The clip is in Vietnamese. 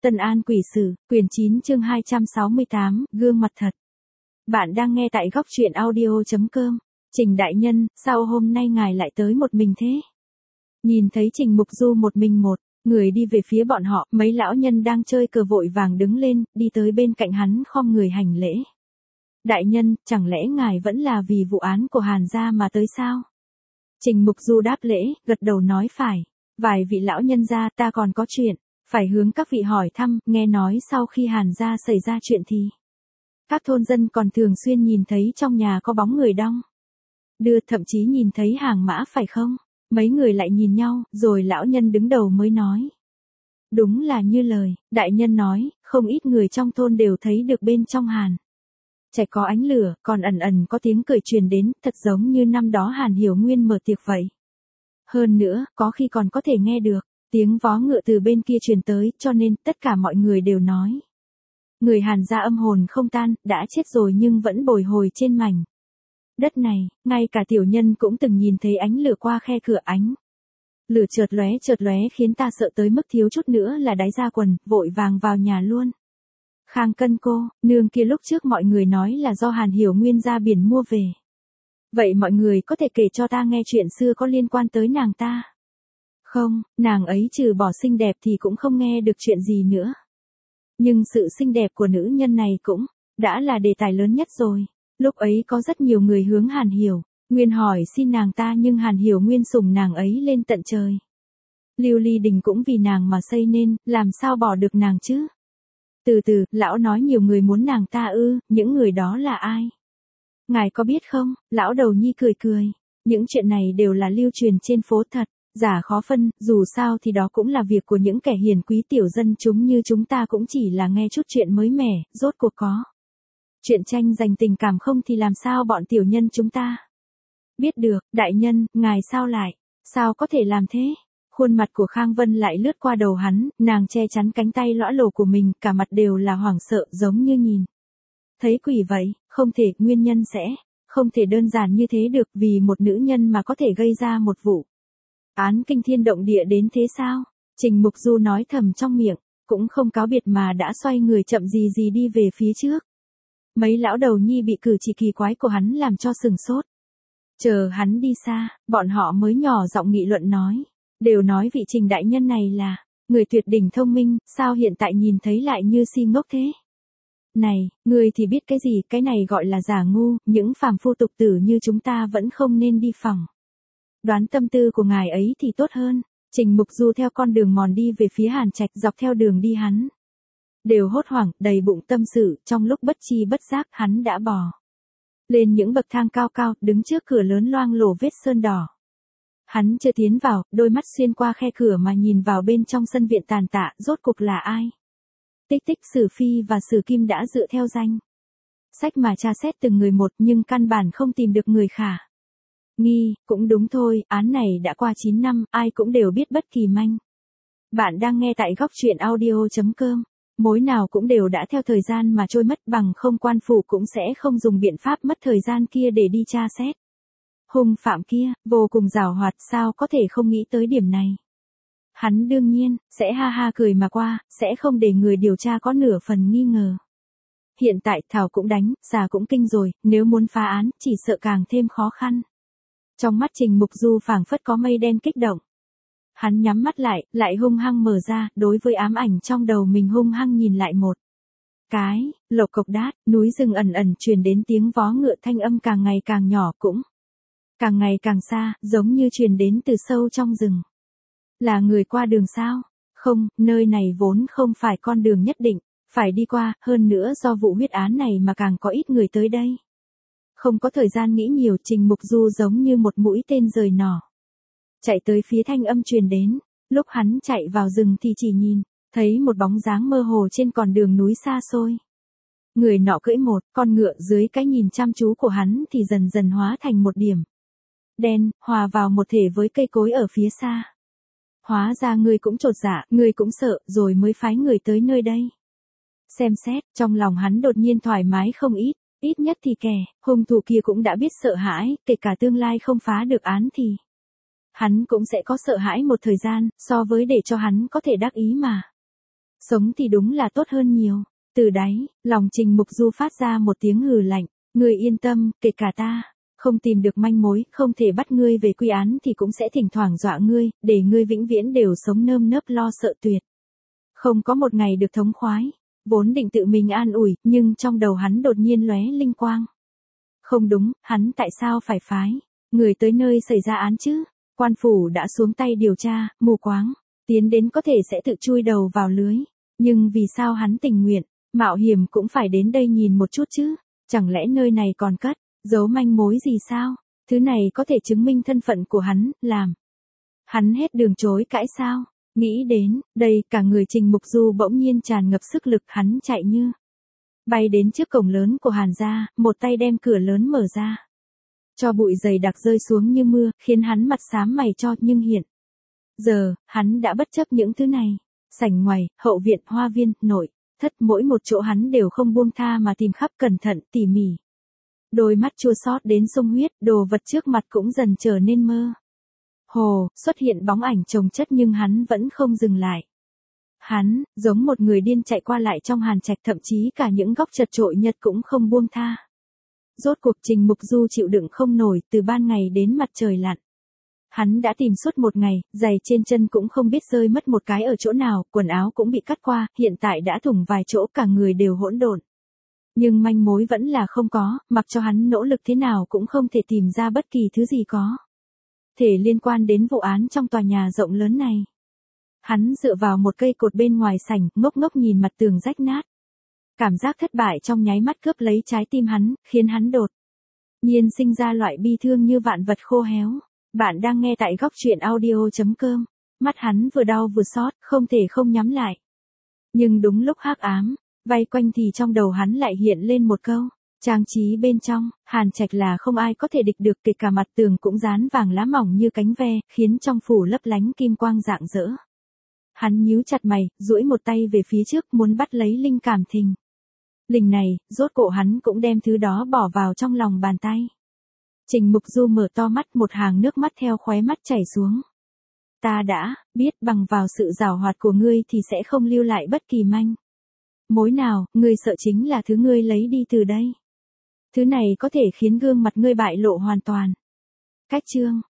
Tân An Quỷ Sử, quyển 9 chương 268, gương mặt thật. Bạn đang nghe tại góc truyện audio.com. Trình đại nhân, sao hôm nay ngài lại tới một mình thế? Nhìn thấy Trình Mục Du một mình một người đi về phía bọn họ, mấy lão nhân đang chơi cờ vội vàng đứng lên, đi tới bên cạnh hắn khom người hành lễ. Đại nhân, chẳng lẽ ngài vẫn là vì vụ án của Hàn gia mà tới sao? Trình Mục Du đáp lễ, gật đầu nói phải. Vài vị lão nhân gia, ta còn có chuyện phải hướng các vị hỏi thăm. Nghe nói sau khi Hàn gia xảy ra chuyện thì các thôn dân còn thường xuyên nhìn thấy trong nhà có bóng người đong đưa, thậm chí nhìn thấy hàng mã phải không? Mấy người lại nhìn nhau, rồi lão nhân đứng đầu mới nói. Đúng là như lời đại nhân nói, không ít người trong thôn đều thấy được bên trong Hàn Trạch có ánh lửa, còn ẩn ẩn có tiếng cười truyền đến, thật giống như năm đó Hàn Hiểu Nguyên mở tiệc vậy. Hơn nữa, có khi còn có thể nghe được tiếng vó ngựa từ bên kia truyền tới, cho nên tất cả mọi người đều nói. Người Hàn gia âm hồn không tan, đã chết rồi nhưng vẫn bồi hồi trên mảnh đất này, ngay cả tiểu nhân cũng từng nhìn thấy ánh lửa qua khe cửa, ánh lửa chợt lóe khiến ta sợ tới mức thiếu chút nữa là đáy ra quần, vội vàng vào nhà luôn. Khang Cân cô, nương kia lúc trước mọi người nói là do Hàn Hiểu Nguyên ra biển mua về. Vậy mọi người có thể kể cho ta nghe chuyện xưa có liên quan tới nàng ta? Không, nàng ấy trừ bỏ xinh đẹp thì cũng không nghe được chuyện gì nữa. Nhưng sự xinh đẹp của nữ nhân này cũng đã là đề tài lớn nhất rồi. Lúc ấy có rất nhiều người hướng Hàn Hiểu Nguyên hỏi xin nàng ta, nhưng Hàn Hiểu Nguyên sủng nàng ấy lên tận trời. Lưu Ly Đình cũng vì nàng mà xây nên, làm sao bỏ được nàng chứ? Từ từ, lão nói nhiều người muốn nàng ta ư, những người đó là ai? Ngài có biết không? Lão đầu nhi cười. Những chuyện này đều là lưu truyền trên phố thật, giả khó phân, dù sao thì đó cũng là việc của những kẻ hiền quý tiểu dân chúng như chúng ta, cũng chỉ là nghe chút chuyện mới mẻ, rốt cuộc có chuyện tranh giành tình cảm không thì làm sao bọn tiểu nhân chúng ta biết được. Đại nhân, ngài sao có thể làm thế? Khuôn mặt của Khang Vân lại lướt qua đầu hắn, nàng che chắn cánh tay lõa lồ của mình, cả mặt đều là hoảng sợ, giống như nhìn thấy quỷ vậy. Không thể, nguyên nhân sẽ không thể đơn giản như thế được, vì một nữ nhân mà có thể gây ra một vụ án kinh thiên động địa đến thế sao? Trình Mục Du nói thầm trong miệng, cũng không cáo biệt mà đã xoay người chậm gì đi về phía trước. Mấy lão đầu nhi bị cử chỉ kỳ quái của hắn làm cho sừng sốt. Chờ hắn đi xa, bọn họ mới nhỏ giọng nghị luận nói. Đều nói vị Trình đại nhân này là người tuyệt đỉnh thông minh, sao hiện tại nhìn thấy lại như si ngốc thế? Này, ngươi thì biết cái gì, cái này gọi là giả ngu, những phàm phu tục tử như chúng ta vẫn không nên đi phỏng đoán tâm tư của ngài ấy thì tốt hơn. Trình Mục Du theo con đường mòn đi về phía Hàn Trạch, dọc theo đường đi hắn đều hốt hoảng, đầy bụng tâm sự, trong lúc bất chi bất giác hắn đã bò lên những bậc thang cao, đứng trước cửa lớn loang lổ vết sơn đỏ. Hắn chưa tiến vào, đôi mắt xuyên qua khe cửa mà nhìn vào bên trong sân viện tàn tạ, rốt cuộc là ai? Tích Sử Phi và Sử Kim đã dựa theo danh sách mà tra xét từng người một, nhưng căn bản không tìm được người khả nghi. Cũng đúng thôi, án này đã qua 9 năm, ai cũng đều biết bất kỳ manh. Bạn đang nghe tại góc truyện audio.com. Mối nào cũng đều đã theo thời gian mà trôi mất, bằng không quan phủ cũng sẽ không dùng biện pháp mất thời gian kia để đi tra xét. Hung phạm kia, vô cùng giàu hoạt, sao có thể không nghĩ tới điểm này? Hắn đương nhiên sẽ ha ha cười mà qua, sẽ không để người điều tra có nửa phần nghi ngờ. Hiện tại Thảo cũng đánh, già cũng kinh rồi, nếu muốn phá án, chỉ sợ càng thêm khó khăn. Trong mắt Trình Mục Du phảng phất có mây đen kích động. Hắn nhắm mắt lại hung hăng mở ra, đối với ám ảnh trong đầu mình hung hăng nhìn lại một cái. Lộc cộc đát, núi rừng ẩn truyền đến tiếng vó ngựa, thanh âm càng ngày càng nhỏ, cũng càng ngày càng xa, giống như truyền đến từ sâu trong rừng. Là người qua đường sao? Không, nơi này vốn không phải con đường nhất định phải đi qua, hơn nữa do vụ huyết án này mà càng có ít người tới đây. Không có thời gian nghĩ nhiều, Trình Mục Du giống như một mũi tên rời nỏ chạy tới phía thanh âm truyền đến. Lúc hắn chạy vào rừng thì chỉ nhìn thấy một bóng dáng mơ hồ trên con đường núi xa xôi. Người nọ cưỡi một con ngựa, dưới cái nhìn chăm chú của hắn thì dần dần hóa thành một điểm đen, hòa vào một thể với cây cối ở phía xa. Hóa ra ngươi cũng chột dạ, ngươi cũng sợ, rồi mới phái người tới nơi đây. Xem xét, trong lòng hắn đột nhiên thoải mái không ít, ít nhất thì kẻ hung thủ kia cũng đã biết sợ hãi, kể cả tương lai không phá được án thì hắn cũng sẽ có sợ hãi một thời gian, so với để cho hắn có thể đắc ý mà Sống thì đúng là tốt hơn nhiều. Từ đáy, lòng Trình Mục Du phát ra một tiếng hừ lạnh. Ngươi yên tâm, kể cả ta. Không tìm được manh mối, không thể bắt ngươi về quy án thì cũng sẽ thỉnh thoảng dọa ngươi, để ngươi vĩnh viễn đều sống nơm nớp lo sợ tuyệt. Không có một ngày được thống khoái. Vốn định tự mình an ủi, nhưng trong đầu hắn đột nhiên lóe linh quang. Không đúng, hắn tại sao phải phái người tới nơi xảy ra án chứ? Quan phủ đã xuống tay điều tra, mù quáng, tiến đến có thể sẽ tự chui đầu vào lưới. Nhưng vì sao hắn tình nguyện, mạo hiểm cũng phải đến đây nhìn một chút chứ? Chẳng lẽ nơi này còn cất giấu manh mối gì sao? Thứ này có thể chứng minh thân phận của hắn, làm hắn hết đường chối cãi sao? Nghĩ đến, đây, cả người Trình Mục Du bỗng nhiên tràn ngập sức lực, hắn chạy như bay đến trước cổng lớn của Hàn gia, một tay đem cửa lớn mở ra. Cho bụi dày đặc rơi xuống như mưa, khiến hắn mặt xám mày cho, nhưng hiện giờ, hắn đã bất chấp những thứ này. Sảnh ngoài, hậu viện, hoa viên, nội thất, mỗi một chỗ hắn đều không buông tha mà tìm khắp cẩn thận, tỉ mỉ. Đôi mắt chua xót đến sông huyết, đồ vật trước mặt cũng dần trở nên mơ hồ, xuất hiện bóng ảnh chồng chất nhưng hắn vẫn không dừng lại. Hắn, giống một người điên chạy qua lại trong Hàn Trạch, thậm chí cả những góc chật chội nhất cũng không buông tha. Rốt cuộc Trình Mục Du chịu đựng không nổi, từ ban ngày đến mặt trời lặn. Hắn đã tìm suốt một ngày, giày trên chân cũng không biết rơi mất một cái ở chỗ nào, quần áo cũng bị cắt qua, hiện tại đã thủng vài chỗ, cả người đều hỗn độn. Nhưng manh mối vẫn là không có, mặc cho hắn nỗ lực thế nào cũng không thể tìm ra bất kỳ thứ gì có thể liên quan đến vụ án trong tòa nhà rộng lớn này. Hắn dựa vào một cây cột bên ngoài sảnh, ngốc ngốc nhìn mặt tường rách nát. Cảm giác thất bại trong nháy mắt cướp lấy trái tim hắn, khiến hắn đột nhiên sinh ra loại bi thương như vạn vật khô héo. Bạn đang nghe tại góc truyện audio.com. Mắt hắn vừa đau vừa xót, không thể không nhắm lại. Nhưng đúng lúc hắc ám vây quanh thì trong đầu hắn lại hiện lên một câu. Trang trí bên trong, Hàn Trạch là không ai có thể địch được, kể cả mặt tường cũng dán vàng lá mỏng như cánh ve, khiến trong phủ lấp lánh kim quang rạng rỡ. Hắn nhíu chặt mày, duỗi một tay về phía trước muốn bắt lấy linh cảm thình lình này, rốt cổ hắn cũng đem thứ đó bỏ vào trong lòng bàn tay. Trình Mục Du mở to mắt, một hàng nước mắt theo khóe mắt chảy xuống. Ta đã biết bằng vào sự giảo hoạt của ngươi thì sẽ không lưu lại bất kỳ manh mối nào, ngươi sợ chính là thứ ngươi lấy đi từ đây. Thứ này có thể khiến gương mặt ngươi bại lộ hoàn toàn. Cách chương